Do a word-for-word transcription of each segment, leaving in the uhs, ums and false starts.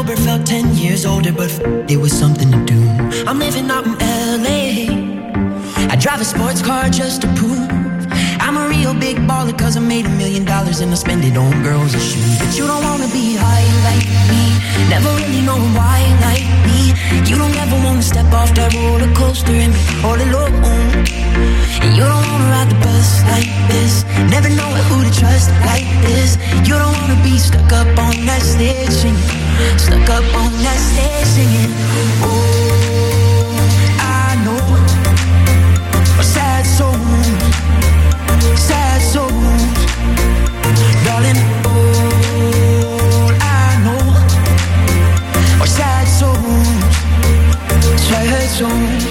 sober, felt ten years older, but f- it was something to do. I'm living out in L A. I drive a sports car just to prove I'm a real big baller, cause I made a million dollars and I spend it on girls and shoes. But you don't wanna be high like me, never really know why like me. You don't ever wanna step off that roller coaster and be all alone. And you don't wanna ride the bus like this, never know who to trust like this. You don't wanna be stuck up on that stage singing, stuck up on that stage singing. Oh, I know a sad soul, sad souls, darling. All I know are sad souls, sad souls.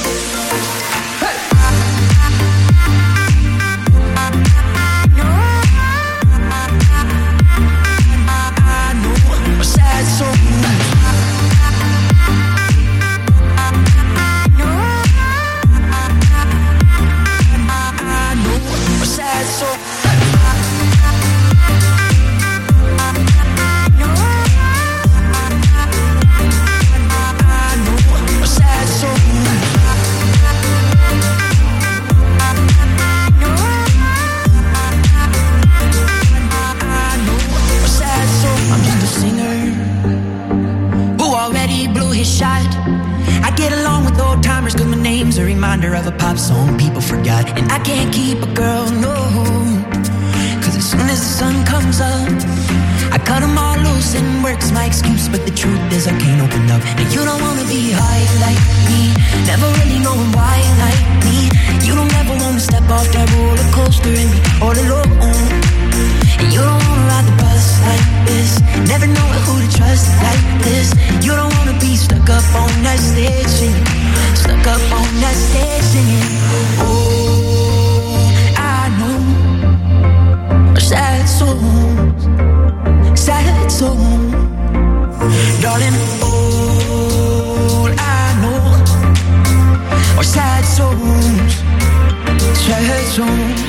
Of a pop song people forgot, and I can't keep a girl, no, cause as soon as the sun comes up I cut them all loose and work's my excuse, but the truth is I can't open up. And you don't wanna be high like me, never really knowing why like me. You don't ever wanna step off that roller coaster and be all alone. And you don't wanna ride the bus like this, never know who to trust like this. You don't wanna be stuck up on that stage singing, stuck up on that stage singing. Oh, I know sad souls, sad souls, darling. All I know are sad souls, sad souls.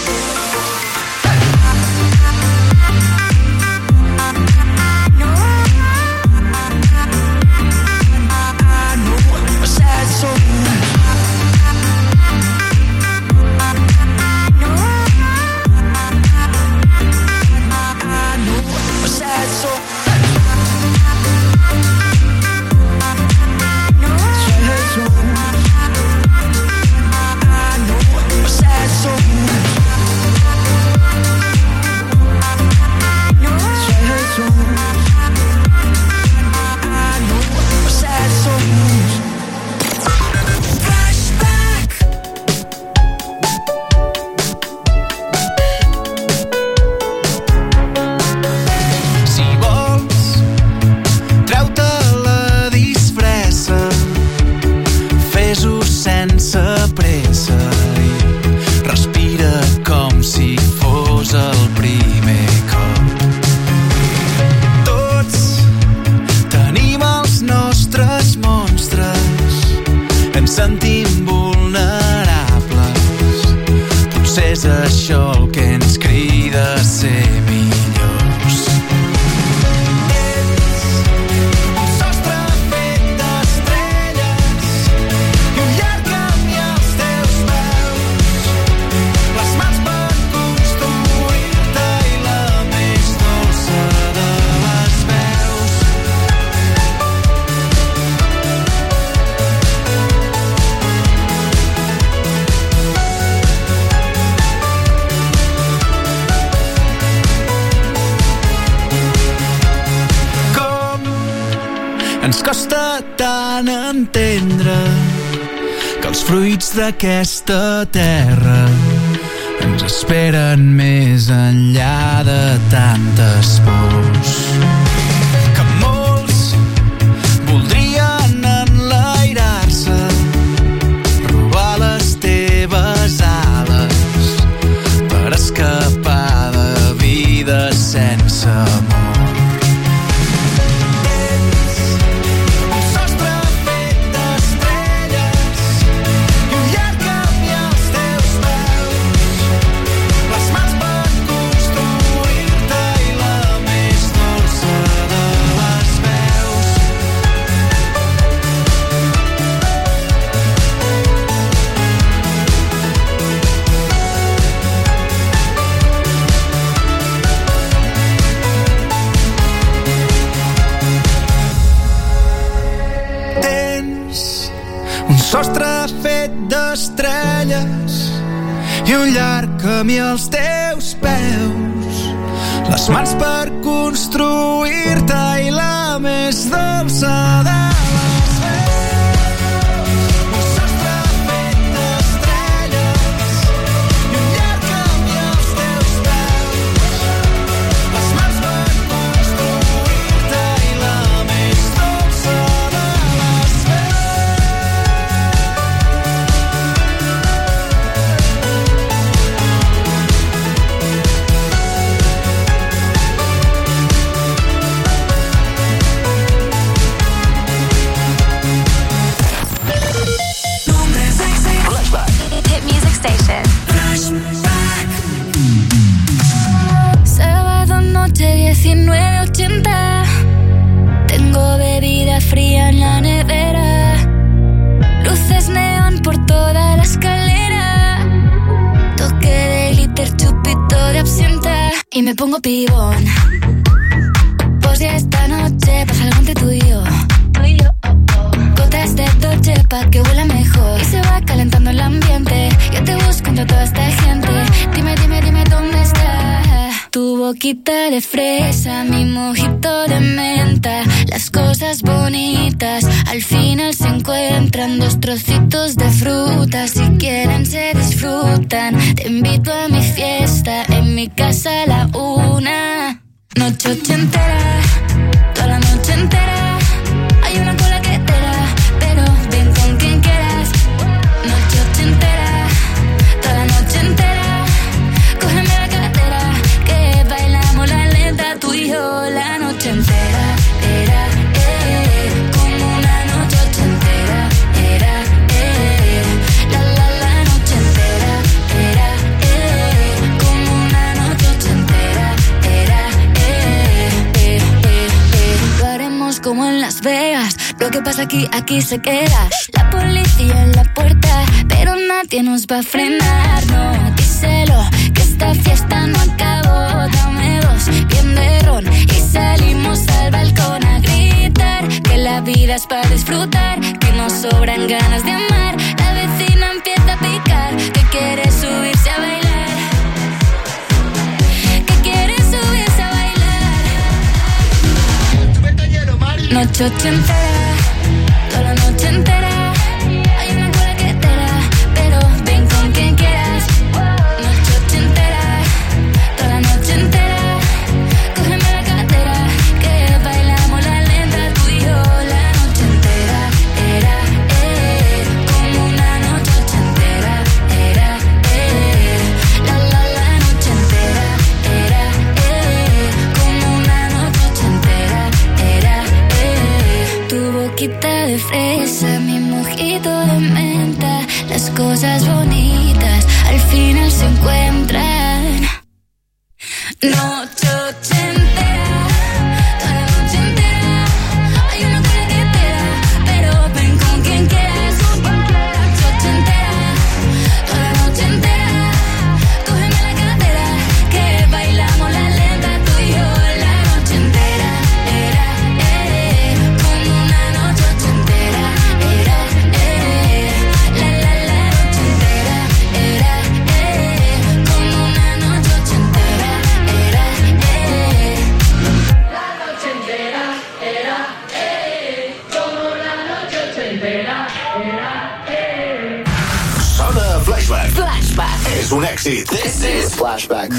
D'aquesta terra ens esperen més enllà de tantes pors que molts voldrien enlairar-se, robar les teves ales per escapar de vida sense amor. Les mans per construir-te i la més dolça sostre fet d'estrelles i un llarg camí als teus peus, les mans per construir-te i la més dolça de les veus. Un sostre fet d'estrelles i un llarg camí als teus peus, les mans per construir-te i la més dolça de les veus. Hit music station. Sábado noche diecinueve ochenta. Tengo bebida fría en la nevera. Luces neón por toda la escalera. Toque de glitter, chupito de absenta. Y me pongo pibón. Pues ya esta noche pasa algo entre tú y yo. Gotas de Dolce pa' que huela mejor. Y se va calentando el ambiente. Yo te busco entre toda esta gente. Dime, dime, dime dónde está. Tu boquita de fresa, mi mojito de menta. Las cosas bonitas al final se encuentran. Dos trocitos de fruta, si quieren se disfrutan. Te invito a mi fiesta, en mi casa a la una. Noche ochentera, toda la noche entera. Hay una cola que te da, pero ven con quien quieras. Noche ochentera, toda la noche entera. Cógeme la cartera, que bailamos la lenta. Tú y yo la noche entera. Era, eh, como una noche ochentera. Era, eh, la la la noche entera. Era, eh, como una noche ochentera. Era, eh, eh, eh, eh. Lo haremos como en Las Vegas. Lo que pasa aquí, aquí se queda. La policía en la puerta, pero nadie nos va a frenar. No, díselo, que esta fiesta no acabó. Dame dos, bien de ron, y salimos al balcón a gritar. Que la vida es para disfrutar, que nos sobran ganas de amar. La vecina empieza a picar, que quiere subirse a bailar. Que quiere subirse a bailar. Noche ochentera, toda la noche entera. Hay una cola que te da, pero ven con quien quieras. Noche ochentera, toda la noche entera. Cógeme la cartera, que bailamos la lenta. Tú y yo la noche entera. Era, eh, como una noche ochentera. Era, eh, la la la noche entera. Era, eh, como una noche ochentera. Era, eh, tu boquita de fresa, mi mojito de menta. Las cosas bonitas al final se encuentran. Noche ochentera, toda la noche entera. Hay una cola que te da, pero ven con quien quieras. Noche ochentera, toda la noche entera. Cógeme la cartera, que bailamos la lenta. Tú y yo la noche entera. Era, eh, como una noche ochentera. Era, eh, la la la noche entera. Era, eh, como una noche ochentera. Era, eh, la noche entera. Era, eh, como la noche ochentera. Era, eh. Sona Flashback. Flashback. És un èxit. This is Flashback.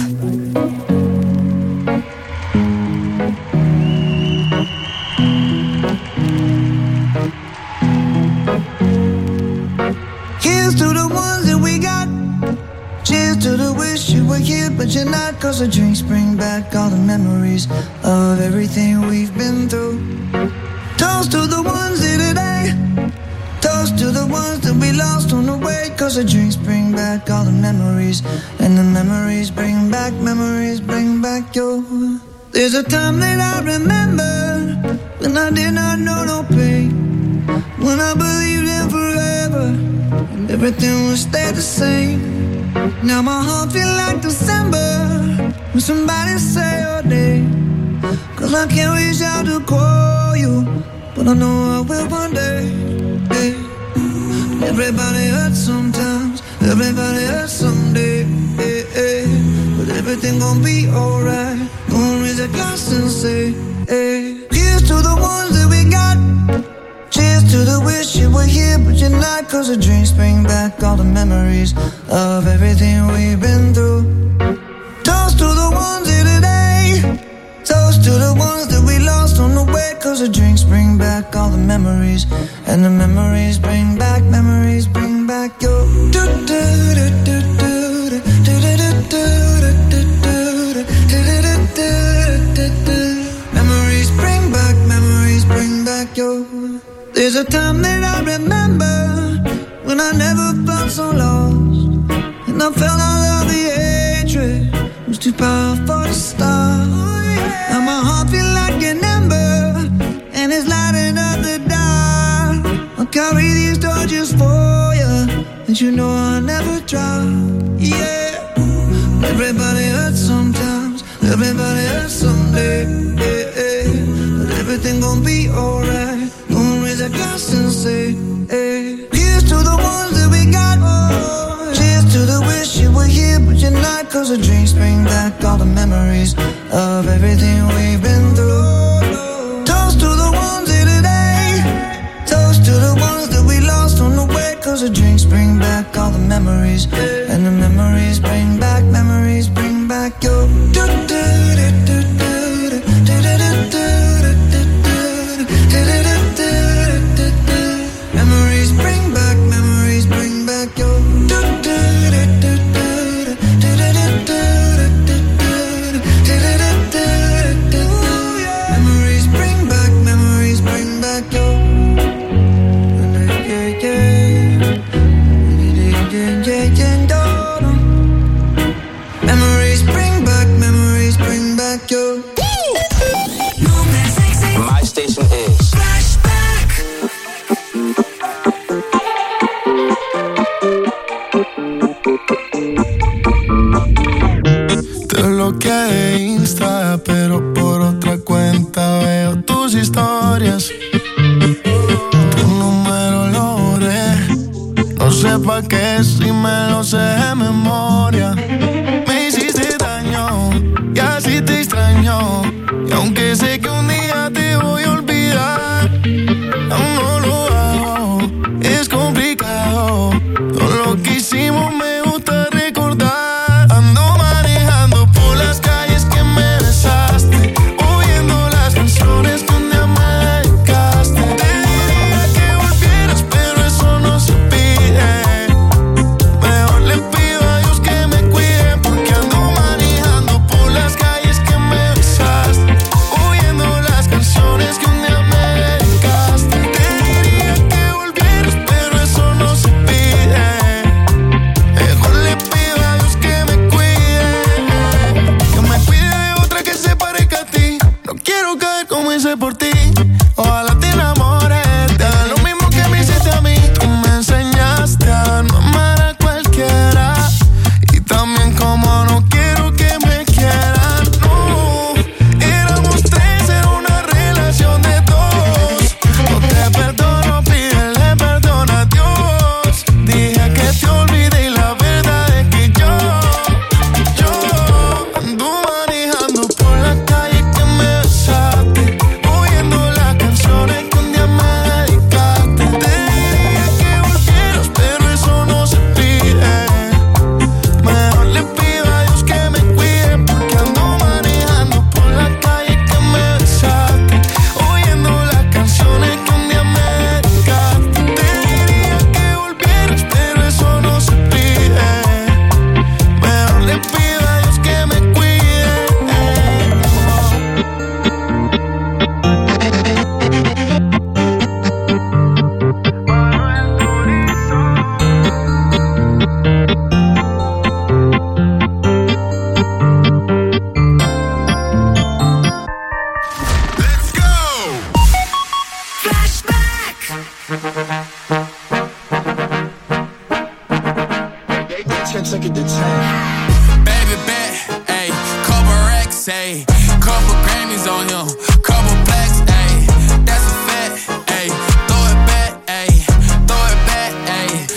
Here's to the ones that we got. Cheers to the wish you were here, but you're not. Cause the drinks bring back all the memories of everything we've been through. Toast to the ones here today. Toast to the ones that we lost on the way. Cause the drinks bring back all the memories. And the memories bring back, memories bring back your. There's a time that I remember when I did not know no pain. When I believed in forever and everything would stay the same. Now my heart feel like December when somebody say your name. Cause I can't reach out to call you, but I know I will one day. Yeah. Everybody hurts sometimes, everybody hurts someday, hey, hey. But everything gon' be alright. Gonna raise a glass and say, hey. Here's to the ones that we got. Cheers to the wish you were here but you're not. Cause the drinks bring back all the memories of everything we've been through. Toast to the ones here today. Toast to the ones that we lost on the way. Cause the drinks bring back all the memories. And the memories bring back, memories bring back your memories bring back, memories bring back your. There's a time that I remember when I never felt so lost, and I felt all of the hatred was too powerful to stop. Now my heart feel like an ember, and it's lighting up the dark. I'll carry these torches for you, and you know I'll never drop. Yeah, everybody hurts sometimes, everybody hurts someday. Yeah, yeah. But everything gon' be alright. Gonna raise a glass and say, hey. Here's to the ones that we got. Oh, cheers to the wish you were here but you're not. Cause the drinks bring back all the memories of everything we've been through. Toast to the ones here today. Toast to the ones that we lost on the way. Cause the drinks bring back all the memories. And the memories bring back, memories bring back your. Memories bring back, memories bring back your. Memories bring back, memories bring back your. Memories bring back, memories bring back your. My station is Flashback. Te bloqueé de Insta, pero por otra cuenta veo tus historias. Tu número lo borré, no sé pa' qué si me lo sé de memoria. Me hiciste daño y así te extraño, y aunque sé que un día te voy a olvidar, aún no lo hago, es complicado. Todo lo que hicimos me gusta recordar. Ando manejando por las calles que me besaste, oyendo las canciones que un día me dedicaste. Te diría que volvieras, pero eso no se pide. Mejor le pido a Dios que me cuide, porque ando manejando por las calles que me besaste, oyendo las canciones que un día me dedicaste. Te diría que volvieras, pero eso no se pide. Mejor le pido a Dios que me cuide, que me cuide de otra que se parezca a ti. No quiero caer como hice por ti. Ojalá te enamores, te haga lo mismo que me hiciste a mí. Tú me enseñaste a no amar a cualquiera, y también como no quiero que me quieran. No, éramos tres, era una relación de dos. No te perdono, pídele perdón a Dios. Dije que te olvidé y la verdad es que yo, yo ando manejando por la calle que me besaste, oyendo las canciones que un día me dedicaste. Te diría que volvieras, pero eso no se pide. Mejor le pido a Dios que me cuide, porque ando manejando por la calle que me besaste, oyendo las canciones que un día me dedicaste. Te diría que volvieras, pero eso no se pide. Mejor le pido a Dios que me cuide. Let's go! Flashback. ten second to ten. Baby bet, ayy, couple racks, ayy, couple Grammys on him, couple plaques, ayy, that's a fact, ayy, throw it back, ayy, throw it back, ayy,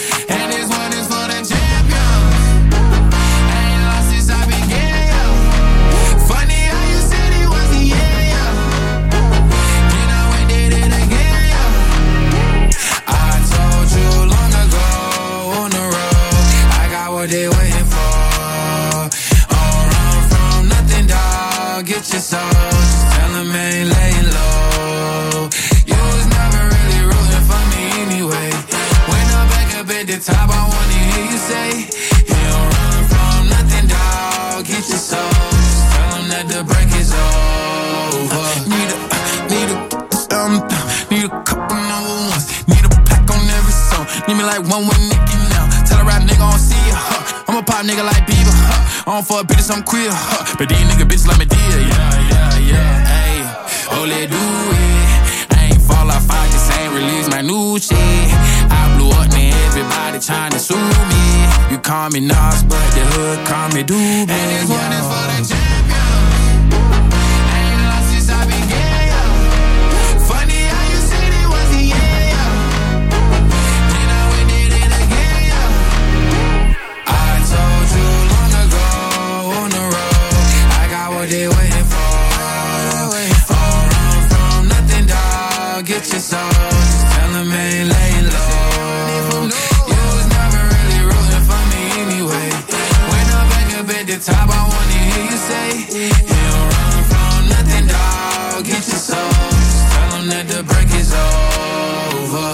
like one with Nicki now. Tell a rap nigga I don't see ya. Huh. I'm a pop nigga like Bieber. Huh. I don't fuck bitches, I'm queer. Huh. But these nigga bitches like me dear. Yeah, yeah, yeah. Ayy, oh, let do it. I ain't fall off, I just ain't release my new shit. I blew up, man, everybody tryna sue me. You call me Nas, but the hood call me Doobie. And this one is for the champion. I ain't lost since I began, yo. Funny how you said it was the end, yo. Then I went did it again, yo. I told you long ago on the road, I got what they waiting for. Don't run from nothing, dog. Get your soul. Just tell them ain't laying low. You was never really rooting for me anyway. When I'm back up at the top, I wanna hear you say, you don't run from nothing, dog. Get your soul. Just tell them that the break is over.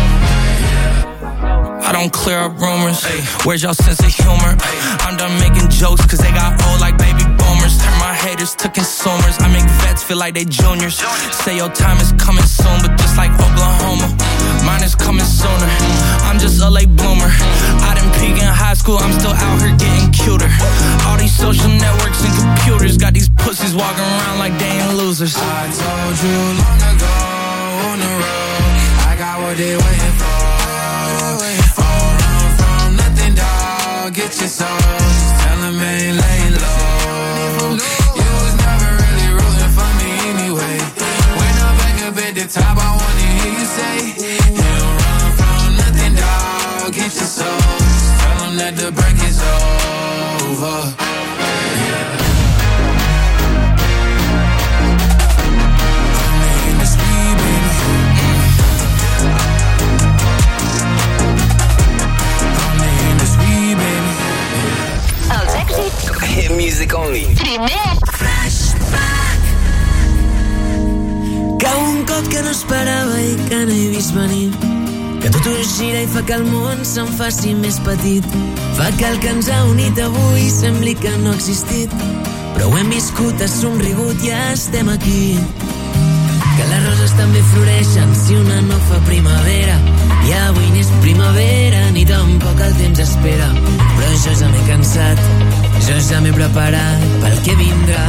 I don't clear up rumors. Ay. Where's y'all sense of humor? Ay. I'm done making jokes cause they got old like baby boomers. Turn my haters to consumers. I make vets feel like they juniors. Say your time is coming soon, but just like Oklahoma, mine is coming sooner. I'm just a late bloomer. I didn't peak in high school, I'm still out here getting cuter. All these social networks and computers got these pussies walking around like they ain't losers. I told you long ago on the road, I got what they waiting for. Don't run from nothing, dog. Get your soul. Just tell them ain't laying low. You was never really rooting for me anyway. When I'm back up at the top, I wanna hear you say, you don't run from nothing, dog. Get your soul. Just tell them that the break is over. Yeah. Hit music only. Primer Flashback. Cau un cop que no esperava i que no he vist venir, que tot ho gira i fa que el món se'n faci més petit, fa que el que ens ha unit avui sembli que no ha existit, però ho hem viscut, ha somrigut i ja estem aquí. Que les roses també floreixen si una no fa primavera, i avui ni és primavera ni tampoc el temps espera, però jo ja m'he cansat, jo ja m'he preparat pel que vindrà.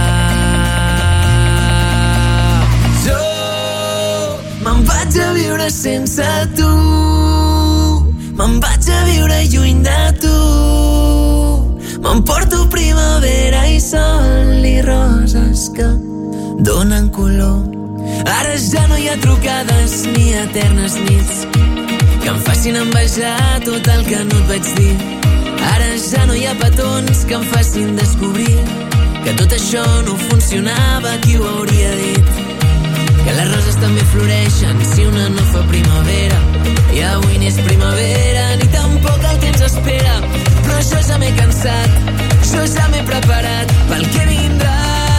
Jo me'n vaig a viure sense tu, me'n vaig a viure lluny de tu, m'emporto primavera i sol i roses que donen color. Ara ja no hi ha trucades ni eternes nits que em facin envejar tot el que no et vaig dir. Ara ja no hi ha petons que em facin descobrir que tot això no funcionava, qui ho hauria dit? Que les roses també floreixen si una no fa primavera, i avui ni és primavera ni tampoc el temps espera, però jo ja m'he cansat, jo ja m'he preparat pel que vindrà.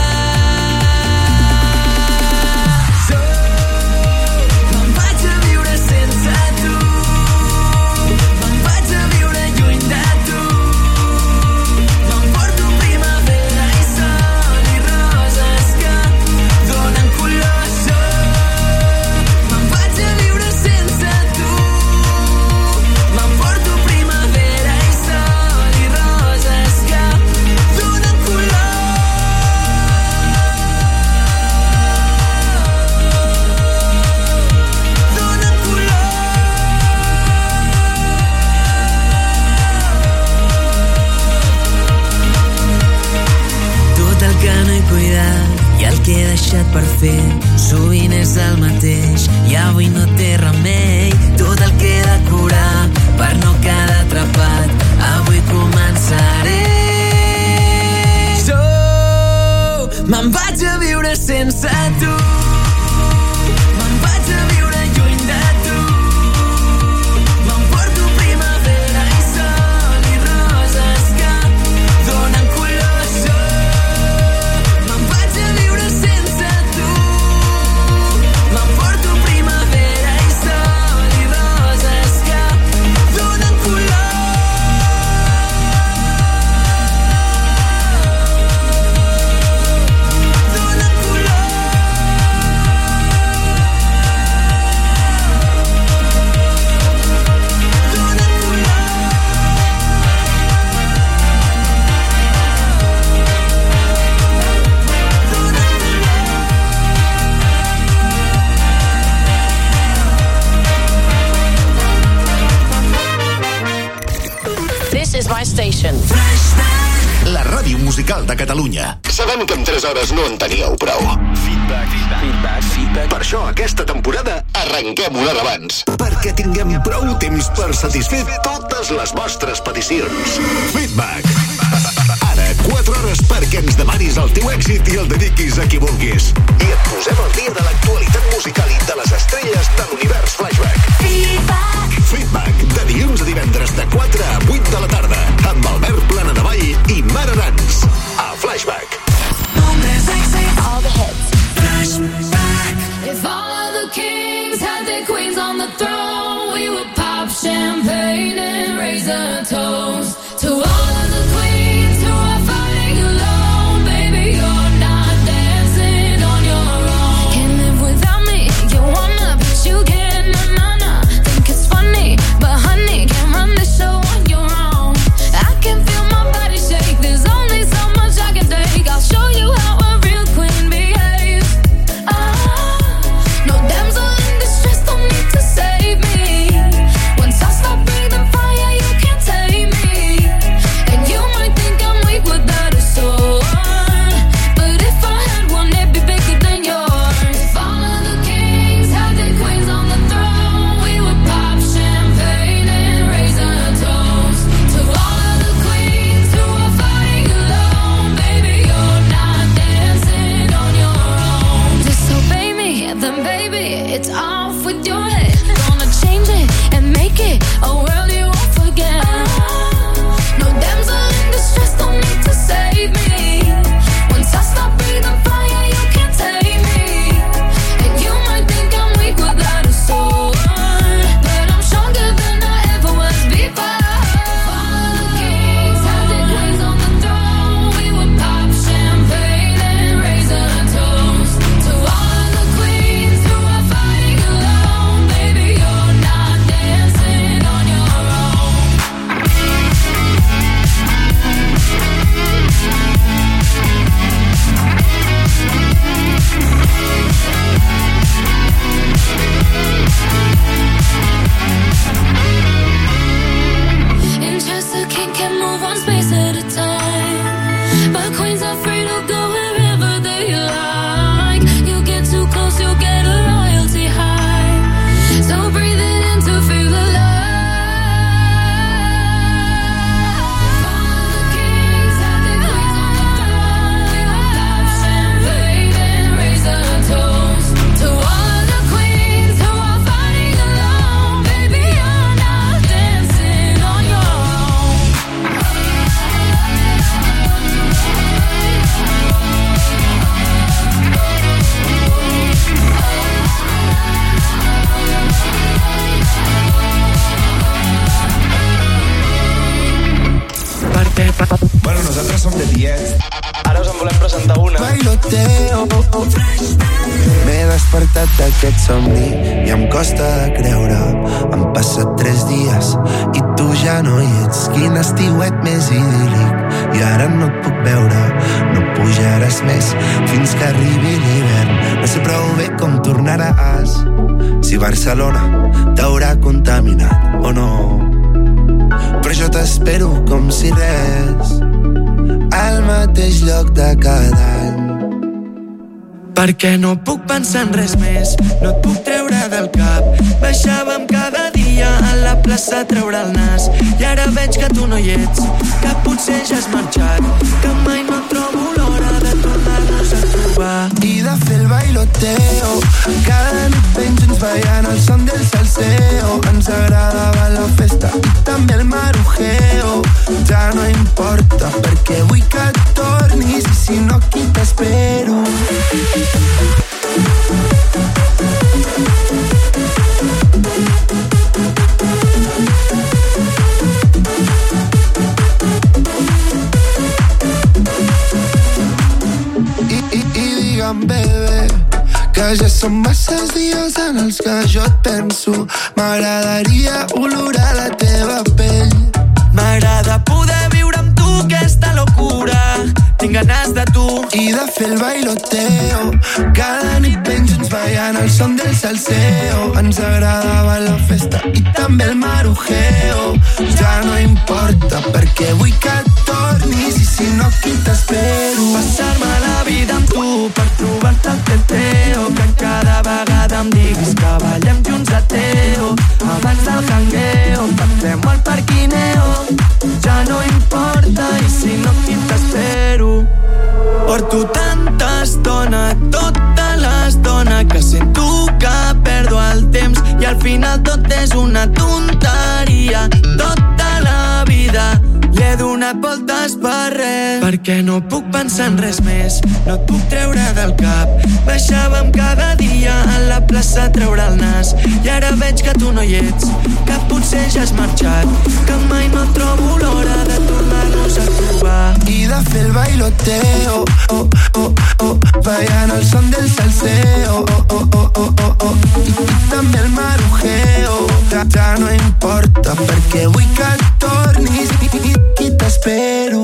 Per fer, sovint és el mateix i avui no té remei. Tot el que he de curar per no quedar atrapat, avui començaré. Jo me'n vaig a viure sense tu, me'n vaig a viure lluny de tu, m'emporto primavera i sol i roses que donen colors. Jo me'n vaig a viure sense tu, m'emporto primavera i sol i roses que donen color. Donen color. musical de Catalunya. Sabem que en tres hores no en teníeu prou. Feedback, feedback, feedback. Per això, aquesta temporada arrenquem una hora abans. Perquè tinguem prou temps per satisfer totes les vostres peticions. Feedback. Ara, quatre hores perquè ens demanis el teu èxit i el dediquis a qui vulguis. I et posem al dia de l'actualitat musical i de les estrelles de l'univers Flashback. Feedback. Feedback, de dilluns a divendres de quatre a vuit de la tarda, amb Albert Planadavall i Mara Dans. A Flashback. All the hits. Flashback. If all of the kings had their queens on the throne, we would pop champagne and raise a toast to all of the queens who are fighting alone. Baby, you're not dancing on your own. Can't live without me. You wanna, but you can't. Na na na. Think it's funny, but honey, can't run the show on your own. I can feel my body shake. There's only so much I can take. I'll show you how a real queen behaves. Ah, no damsel in distress, don't need to save me. Once I stop breathing fire, you can't tame me. And you might think I'm weak without a sword, but if I had one, it'd be bigger than yours. If all of the kings had their queens on the throne, we would pop champagne and raise a toast to all of the queens who are fighting alone. Baby, you're not dancing on your own. Disobey me, then baby, it's off with your head. Gonna change it and make it a world you won't forget. No damsel in distress, don't need to save me. Once I stop breathing fire, you can't tame me. And you might think I'm weak without a sword, but I'm stronger than I ever was before. All of the kings had their queens on the throne, we would pop champagne and raise a toast to all of the queens who are fighting alone. Baby, you're not dancing on your own. In Chester King can move one space at a time, but queens are free to go wherever they like. You get too close, you'll get a royalty high. So breathe it in to feel the love. All of the kings had their queens on the throne. We would pop champagne and raise a toast to all of the queens who are fighting alone. Baby, you're not dancing on your own. Bueno, nosaltres som de diez. Ara us en volem presentar una. Bailoteo. M'he despertat d'aquest somni i em costa de creure. Han passat tres dies i tu ja no hi ets. Quin estiuet més idíl·lic. I ara no et puc veure, no pujaràs més fins que arribi l'hivern. No sé prou bé com tornaràs, si Barcelona t'haurà contaminat o no. Però jo t'espero com si res, al mateix lloc de cada any. Perquè no puc pensar en res més, no et puc treure del cap. Baixàvem cada dia a la plaça a treure el nas, i ara veig que tu no hi ets, que potser ja has marxat, que mai no trobo l'hora de tornar-nos a trobar i de fer el bailoteo. Cada nit ben junts ballant el son del salseo. Ens agradava la festa i també el marujeo. Ja no importa perquè vull que tornis, i si no aquí t'espero. I, i, i digue'm, bebè, que ja són masses dies en els que jo et penso. M'agradaria olorar la teva pell. M'agrada poder viure amb tu aquesta locura tinc ganes de tu. I de fer el bailoteo, cada nit ben junts ballant el son del salseo. Ens agradava la festa i també el marujeo. Ja no importa perquè vull que tornis i si no aquí t'espero. Passar-me la vida amb tu per trobar-te el teteo, que cada vegada em diguis que ballem junts a Teo. Abans del jangueo parlem al parquineo. Ja no importa i si no aquí t'espero. Porto tanta estona, tota l'estona, que sento que perdo el temps i al final tot és una tonteria. Tota la vida li he donat voltes per res, perquè no puc pensar en res més, no et puc treure del cap. Baixàvem cada dia a la plaça a treure el nas i ara veig que tu no hi ets, que potser ja has marxat, que mai no trobo l'hora de tornar-nos a trobar. I de fer el bailoteo, oh, oh, oh, ballant el son del salseo, oh, oh, oh, oh, oh, oh. I, i també el marujeo. Ja, ja no importa perquè vull que tornis i, i, i t'espero.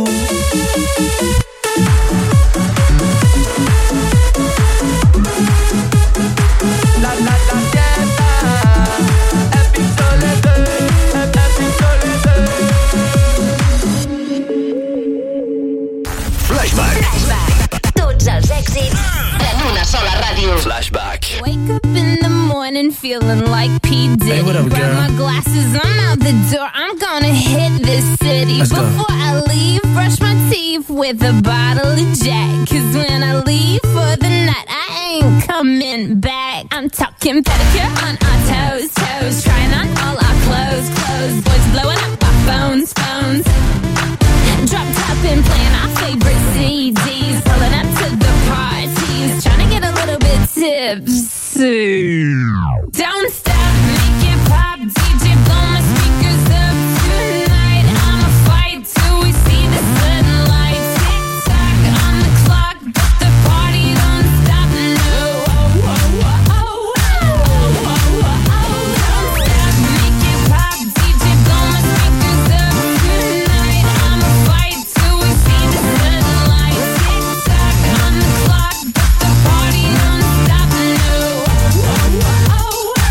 La, la, la, dieta, Epic Soleil, Epic Soleil. Flashback. Flashback. Tots els èxits en una sola ràdio. Flashback. Wake up in the morning feeling like P. Diddy. Hey, what up, grab girl? my glasses, I'm out the door. I'm gonna hit this city. Let's go. Before I leave, brush my teeth with a bottle of Jack. Cause when I leave for the night, I ain't coming back. I'm talking pedicure on our toes, toes. Trying on all our clothes, clothes. Boys blowing up our phones, phones. Drop top and playing our favorite C Ds. Pulling up to the parties, trying to get a little bit tipsy. Don't stop, make it pop, D J blow my speakers up tonight. I'ma fight till we see the sunlight. Tick tock on the clock, but the party don't stop. No, oh, oh, oh, oh, oh, oh, oh, oh. Don't stop, make it pop, D J blow my speakers up tonight. I'ma fight till we see the sunlight. Tick tock on the clock, but the party don't stop. No, oh, oh, oh, oh.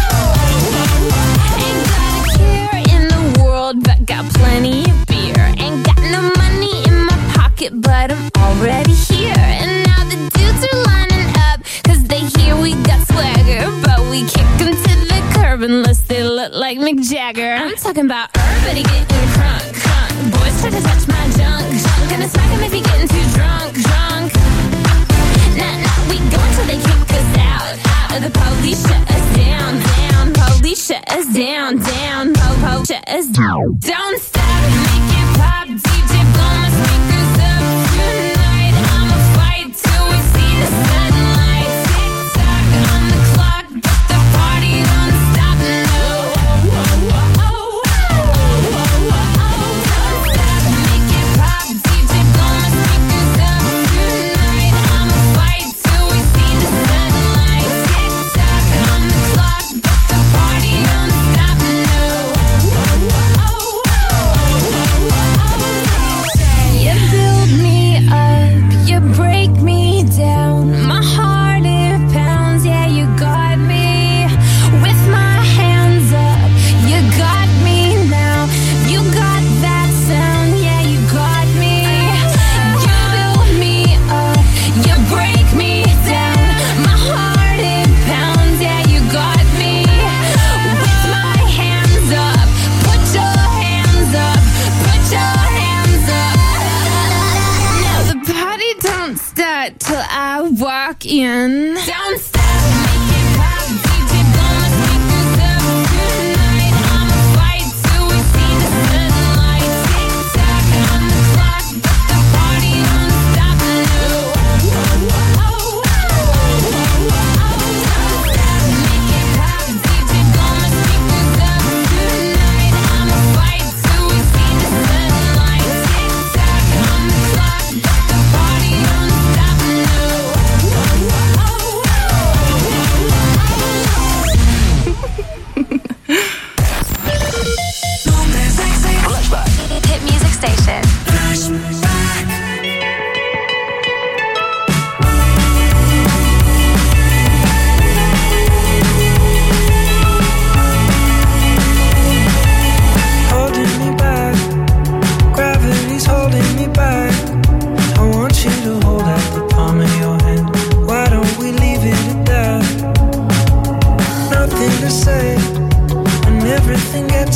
Ain't got a care in the world, but got plenty of beer. Ain't got no money in my pocket, but I'm already here. And now the dudes are lining up, cause they hear we got swagger. But we kick them to the curb unless they look like Mick Jagger. I'm talking about everybody getting crunk, crunk. Boys try to touch my junk, junk. Gonna smack him if he getting too drunk, drunk. Nah, nah, we go until they kick us out, out. The police shut us down, down. Police shut us down, down. Po, po, shut us down. Don't stop, make it pop. D J blow my speakers up tonight. I'ma fight till we see the sunlight. Tick tock on the clock, but the party don't stop. No, oh, oh, oh, oh, oh, oh, oh, oh. Don't stop, make it pop. D J blow my speakers up tonight. I'ma fight till we see the sunlight. Tick tock on the clock, but the party don't stop. No, oh, oh, oh, oh, oh, oh, oh. You build me up, you break me down. My heart it pounds, yeah, you got me. With my hands up, you got me now. You got that sound, yeah, you got me. You build me up, you break me down. My heart it pounds, yeah, you got me. With my hands up, put your hands up, put your hands up. Now the party don't start till I walk in. Don't stop, make it pop, D J blow my speakers up tonight. I'ma fight till we see the sunlight. Tick tock on the clock, but the party don't stop. No, oh, oh, oh, oh, oh, oh, oh. Don't stop, make it pop, D J blow my speakers up tonight. I'ma fight till we see the sunlight. Tick tock on the clock, but the party don't stop. No, oh, oh, oh, oh.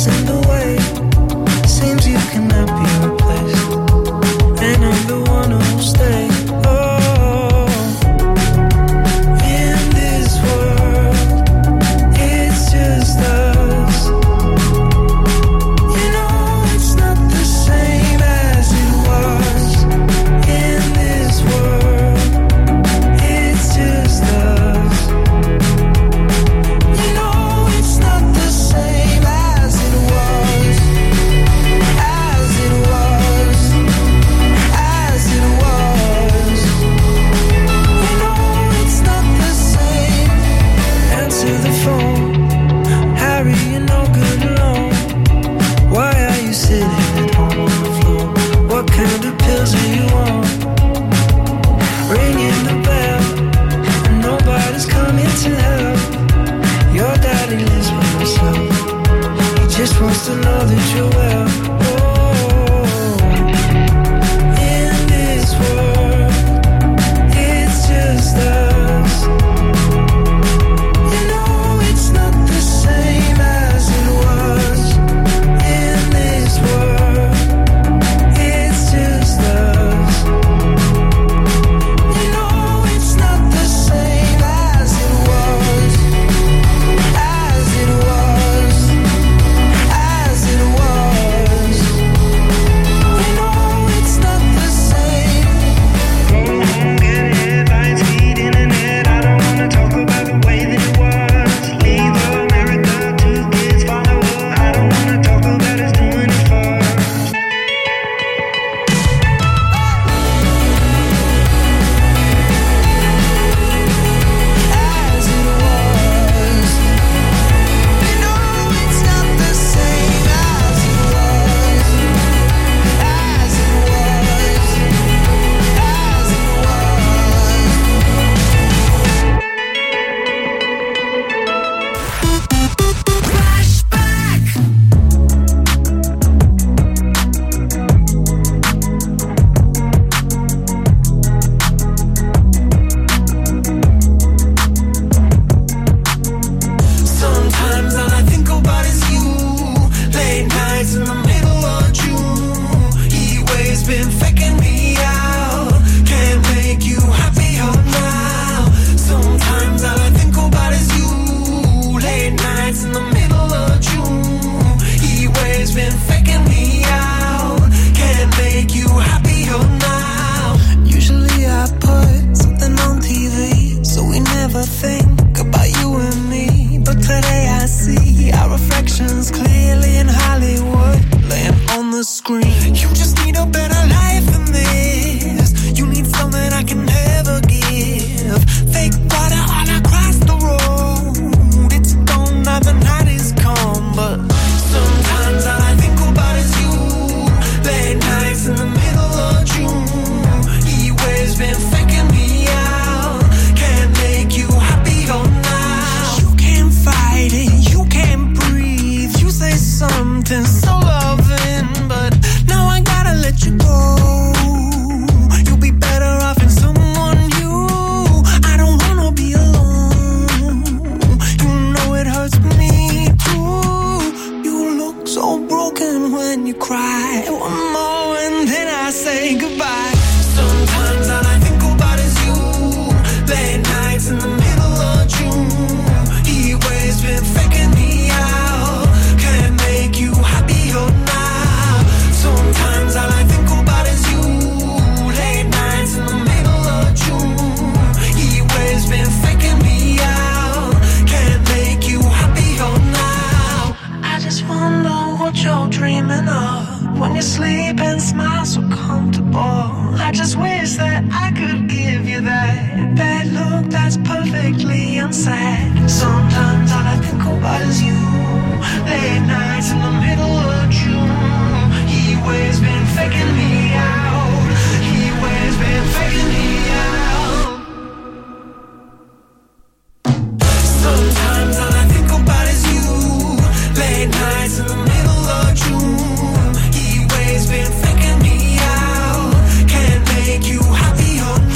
gets in the way. Seems you cannot be replaced, and I'm the one who'll stay. Oh, in this world, it's just us. You know it's not the same as it was. In this world, it's just us. You know it's not the same as it was. As it was. As it was. You know it's not the same. Answer the phone. Harry, you're no good alone. Why are you sitting at home on the floor? What kind of pills are you on? Ringing the bell, and nobody's coming to help. Your daddy lives by himself. He just wants to know that you're well. Oh, in this world, it's just us. You know it's not the same as it was. In this world, it's just us. You know it's not the same as it was. As it was. As it was. You know it's not the same. Go home, get headlines, feed internet. I don't wanna talk about the way that it was. Leave America, two kids follow her. I don't wanna talk about us doing it first. As it was. You know it's not the same as it was. As it was. As it Sometimes all I think about is you. Late nights in the middle of June. Heat waves been faking me out. Can't make you happier now. Sometimes all I think about is you. Late nights in the middle of June. Heat waves been faking me out. Can't make you happier now. Usually I put something on T V, so we never think about you and me. But today I see our reflections clearly in Hollywood, laying on the screen. You just need a better life than this. You need something I can never give. Fake water all across the road. It's gone now, the night is come. But sometimes all I think about is you. Late nights in the middle of June. Heat waves been faking me out. Can't make you happier now. You can't fight it, you can't breathe. You say something so loving, but now I gotta let you go. You'll be better off in someone new. I don't wanna be alone. You know it hurts me too. You look so broken when you cry. One more and then I say goodbye. Sometimes all I think about is you. Late nights in the middle of June. Heat waves been faking me out. Can't make you happier now. Sometimes all I think about is you. Late nights in the middle of June. Heat waves been faking me out. Can't make you happier now. I just wonder what you're dreaming of when you sleep and smile so comfortable. I just wish that I could give you that bad look that's perfectly unsaid. Sometimes all I think about is you. Late nights in the middle of June. Heat waves been faking me out. Heat waves been faking me out. Sometimes all I think about is you. Late nights in the middle of June. Heat waves been faking me out. Can't make you happier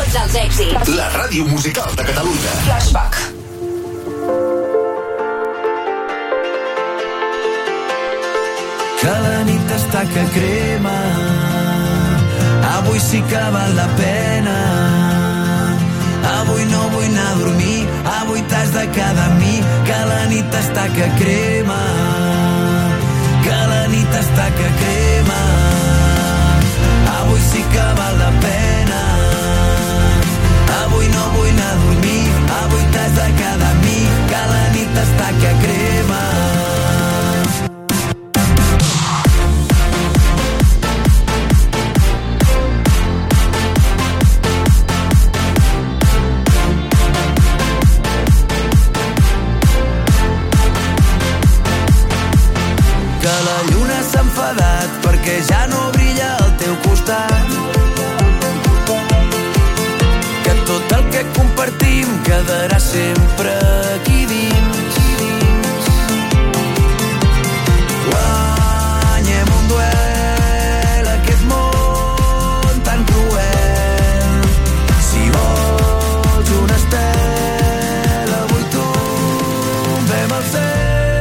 Tots els èxits. La ràdio musical de Catalunya. Flashback. Que la nit està que crema, avui sí que val la pena. Avui no vull anar a dormir, avui t'has de quedar amb mi. Que la nit està que crema, que la nit està que crema. Avui sí que val la pena. Avui no vull anar a dormir, avui t'has de quedar amb mi. Que la nit està que crema. Que la lluna s'ha enfadat perquè ja no brilla al teu costat. Que tot el que compartim quedarà sempre aquí dins. Guanyem un duel, aquest món tan cruel. Si vols una estela, avui tombem al cel.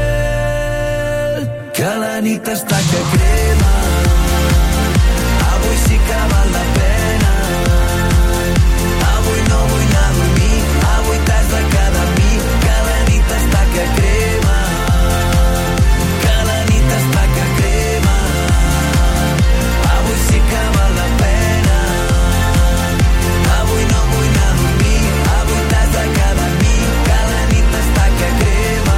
Que la nit està que crema, avui sí que val la pena. Avui no vull anar a dormir, avui t'has de quedar amb mi. Que la nit està que crema, que la nit està que crema. Avui sí que val la pena. Avui no vull anar a dormir, avui t'has de quedar amb mi. Que la nit està que crema.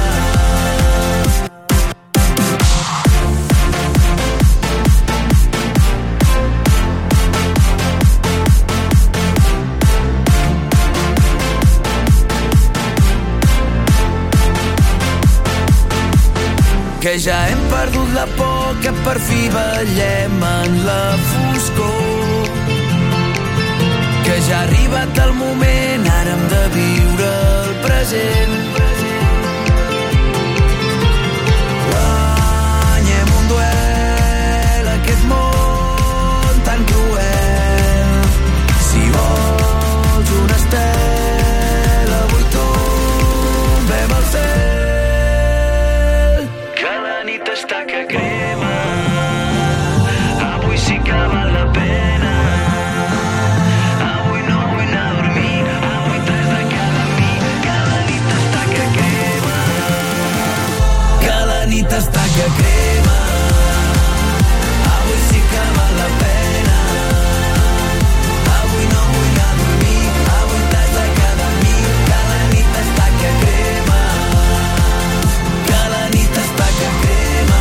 Que ja hem perdut la por, que per fi ballem en la foscor. Que ja ha arribat el moment, ara hem de viure el present. Guanyem un duel, aquest món tan cruel. Si vols una estela, avui tombem al cel. Està que crema, avui sí que val la pena. Avui no vull anar a dormir, avui t'has de quedar amb mi. Que la nit està que crema, que la nit està que crema. Avui sí que val la pena. Avui no vull anar a dormir, avui t'has de quedar amb mi. Que la nit està que crema, que la nit està que crema.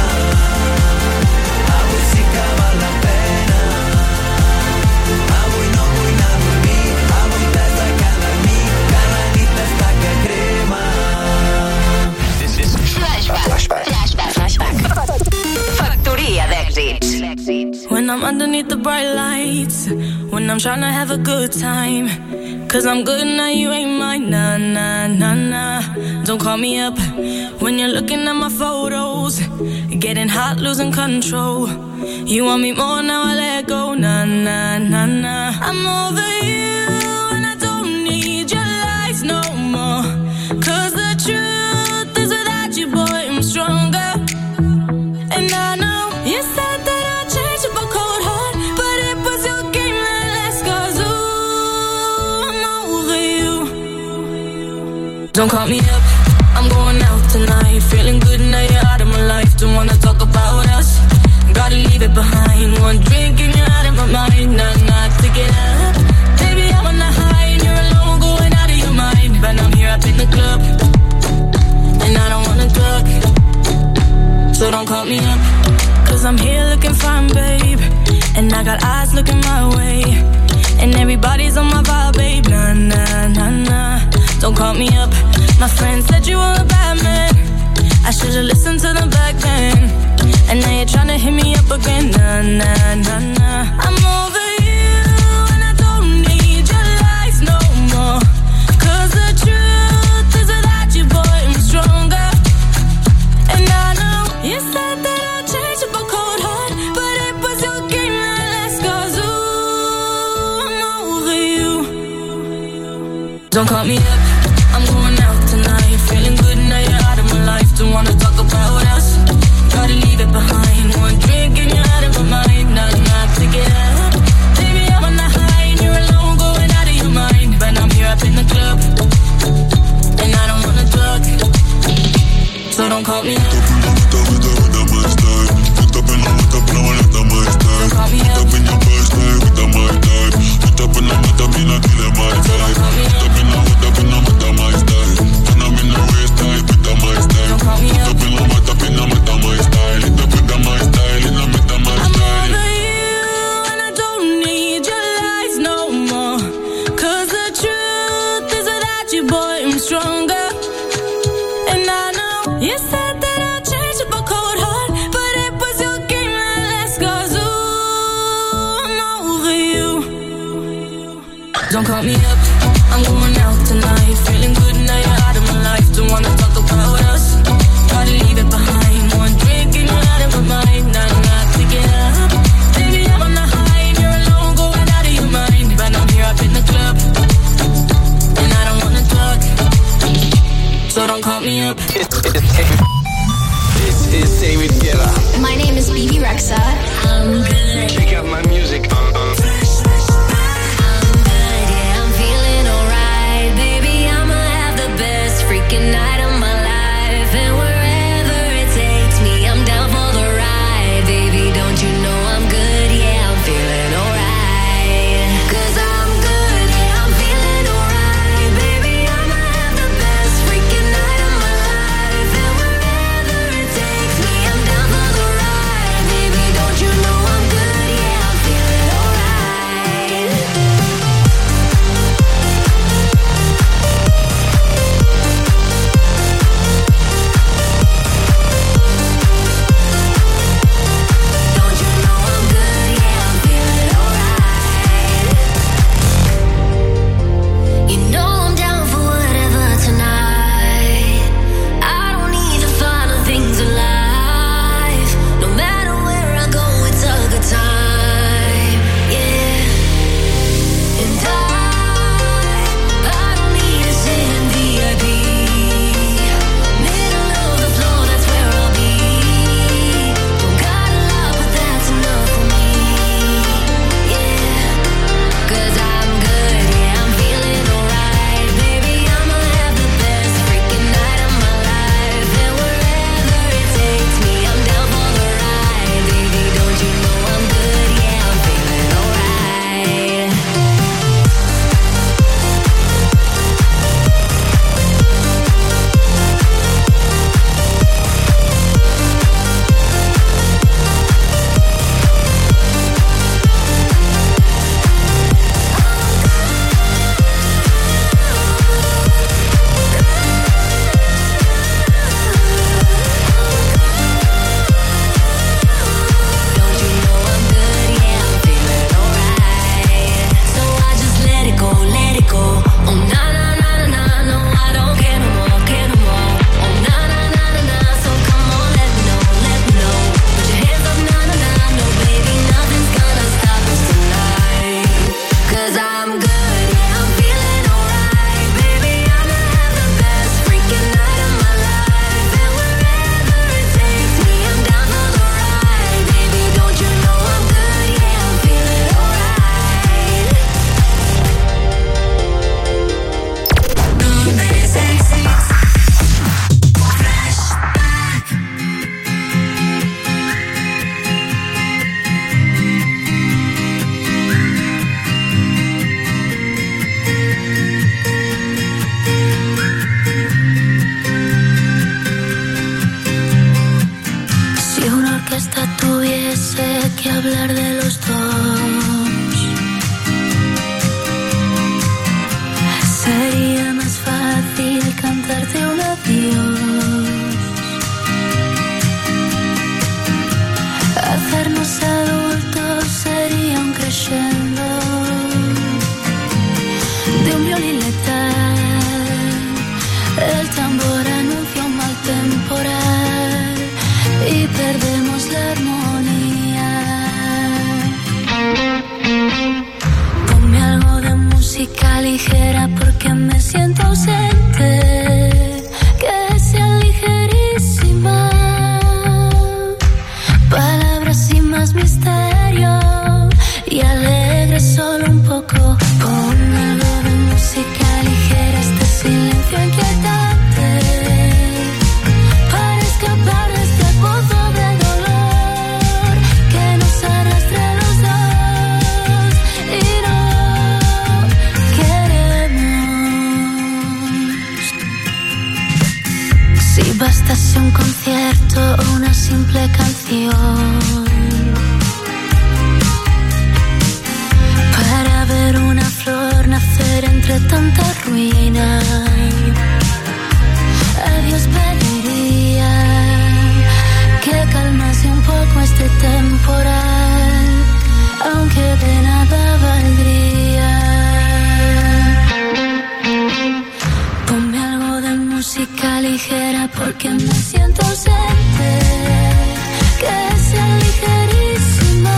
Flashback. Flashback. Flashback. Factoria d'èxits. When I'm underneath the bright lights, when I'm trying to have a good time, cause I'm good now, you ain't mine. Nah, nah, nah, nah. Don't call me up when you're looking at my photos, getting hot, losing control. You want me more, now I let go. Nah, nah, nah, nah. I'm over you and I don't need your lies no more. Cause the truth is without you, boy, I'm stronger. And I know you said that I'd change up a cold heart, but it was your game that last. Cause ooh, I'm over you. Don't call me up, I'm going out tonight. Feeling good now you're out of my life. Don't wanna talk about us, gotta leave it behind. One drink and you're out of my mind. Not, not to get up, baby, I'm on the high and you're alone, going out of your mind. But I'm here up in the club and I don't wanna talk, so don't call me up. Cause I'm here looking fine, babe, and I got eyes looking my way, and everybody's on my vibe, babe. Nah, nah, nah, nah. Don't call me up. My friend said you were a bad man, I should've listened to them back then, and now you're tryna hit me up again. Nah, nah, nah, nah. I'm over you and I don't need your lies no more. Cause the truth is without you, boy, I'm stronger. And I know you said that I'd change up a cold heart, but it was your game that last. Cause ooh, I'm over you. Don't call me up, I'm going out tonight. Feeling good now you're out of my life. Don't wanna talk about us, gotta leave it behind. One drink and you're out of my mind. Not enough to get up. Baby, I'm on the high and you're alone, going out of your mind. But I'm here up in the club, and I don't wanna talk, so don't call me up. Don't call me up. Don't call me up, I'm going out tonight. Feeling good now you're out of my life. Don't wanna talk about us, gotta leave it behind. One drink and you're out of my mind. Not enough to get up. Baby, I'm on the high and you're alone, going out of your mind. But I'm here up in the club, and I don't wanna talk, so don't call me up. This is David Guetta. My name is B B Rexa. I'm good. Check out my music on, on freaking night of my life. alegre solo un poco. Pon algo de música ligera, este silencio inquietante, para escapar de este pozo de dolor que nos arrastra a los dos y no queremos. Si bastase un concierto o una simple canción para ver una flor nacer entre tanta ruina, a Dios pediría que calmase un poco este temporal, aunque de nada valdría. Ponme algo de música ligera porque me siento ausente, que sea ligerísima,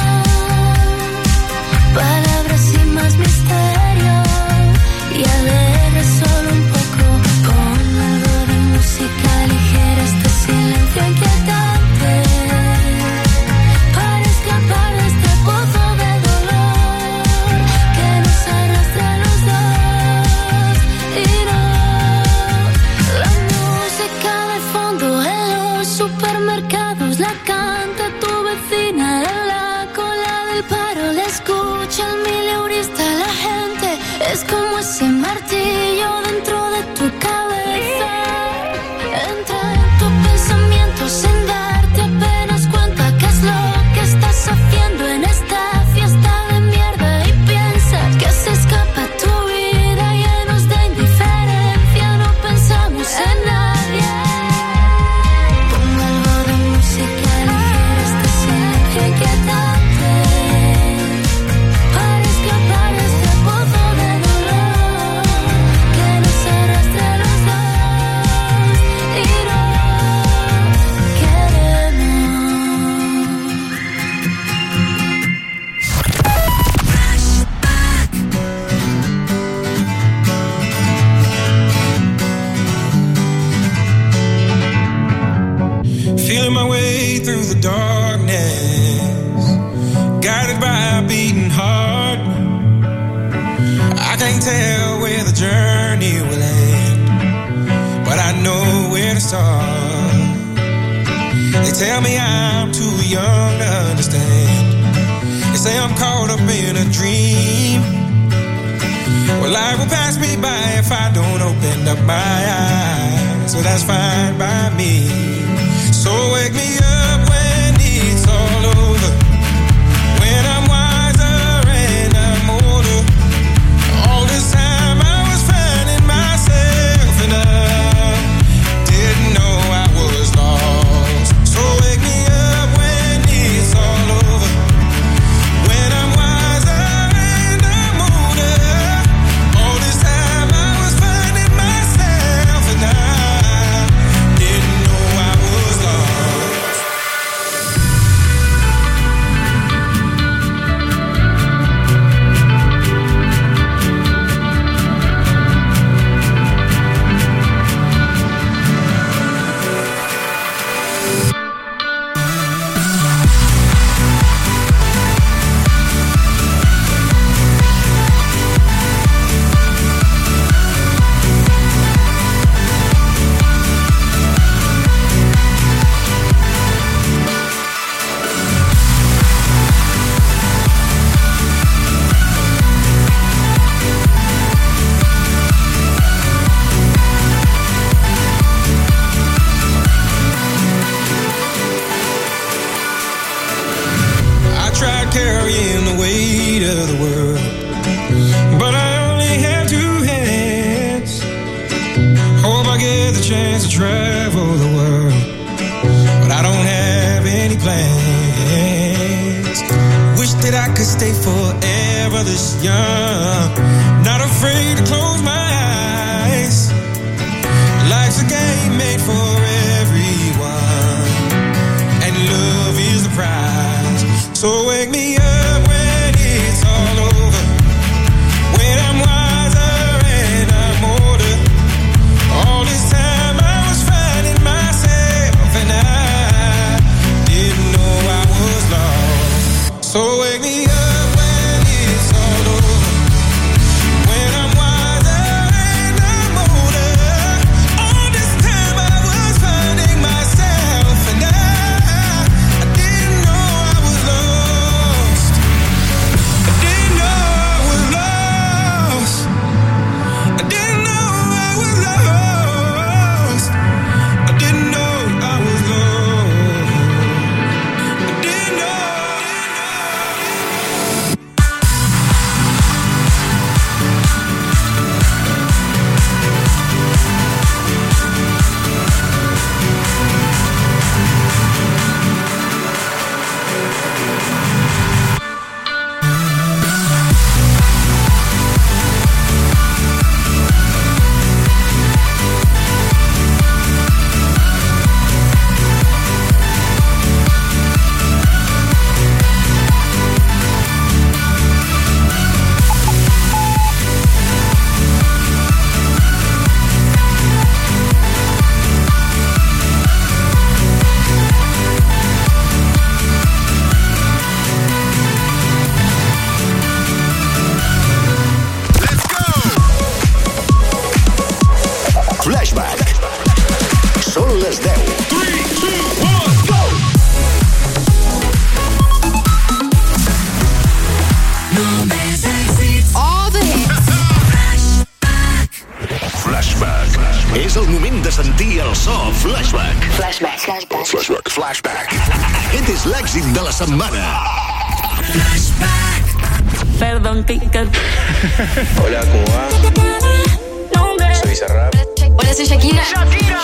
palabras sin más misterio y alegre solo un poco. Pon algo de música ligera, este silencio inquietante, para escapar de este pozo de dolor que nos arrastra a los dos y no. La música de fondo en los supermercados la canta tu vecina en la cola del paro, la escucha el mileurista, la gente es como ese martillo dentro de tu cabeza. Entra en tus pensamientos sin darte apenas cuenta qué es lo que estás haciendo en esta fiesta de mierda y piensas que se escapa tu vida llenos de indiferencia, no pensamos en nadie. Pongo algo de música ligera, este silencio inquietante, para escapar de este pozo de dolor que nos arrastra a los dos y no queremos. Feeling my way through the darkness, guided by a beating heart. I can't tell where the journey will end, but I know where to start. They tell me I'm too young to understand. They say I'm caught up in a dream. Well, life will pass me by if I don't open up my eyes, so that's fine by me. So wake me up when it's all over, when I'm wiser and I'm older. All this time I was finding myself and I didn't know I was lost. So wake me up when it's all over, when I'm wiser and I'm older. All this time I was finding myself and I didn't know I was lost. I tried carrying the weight of the world, but I only have two hands. Hope I get the chance to travel the world, but I don't have any plans. Wish that I could stay forever this young, not afraid to close my eyes. Life's a game made for everyone, and love is the prize. So wake me up when it's all over, when I'm wiser and I'm older. All this time I was finding myself and I didn't know I was lost. So wake me up when it's És el moment de sentir el so Flashback. Flashback. Flashback. Flashback. Flashback. Aquest és l'èxit de la setmana. Perdón, Picker. Hola, ¿cómo va? Soy Bizarrap. Hola, soy Shakira. Shakira.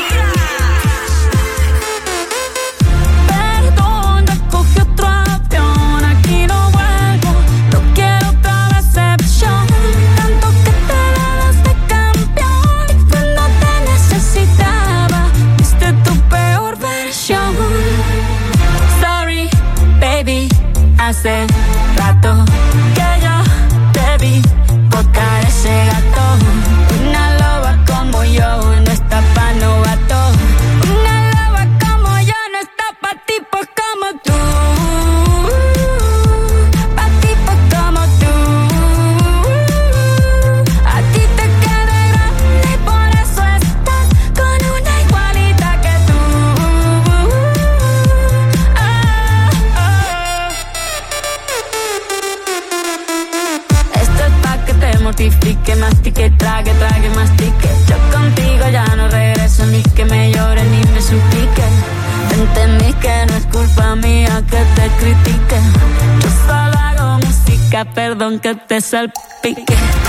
Perdón, ya cogí otro avión. Aquí no vuelvo. No quiero otra decepción. Tanto que te dabas de campeón. Cuando te necesitaba, viste tu peor versión. Sorry, baby. Hace rato que yo te vi tocar ese gato. Una loba como yo no está pa' novato. Una loba como yo no está pa' tipos como tú. Pa' tipos como tú. A ti te queda grande y por eso estás con una igualita que tú. Ah, ah. Esto es pa' que te mortifique, mastique, trague, trague, mastique. Yo contigo ya no regreso, ni que me llore ni me suplique. Entendí que no es culpa mía que te critique. Yo solo hago música, perdón que te salpique.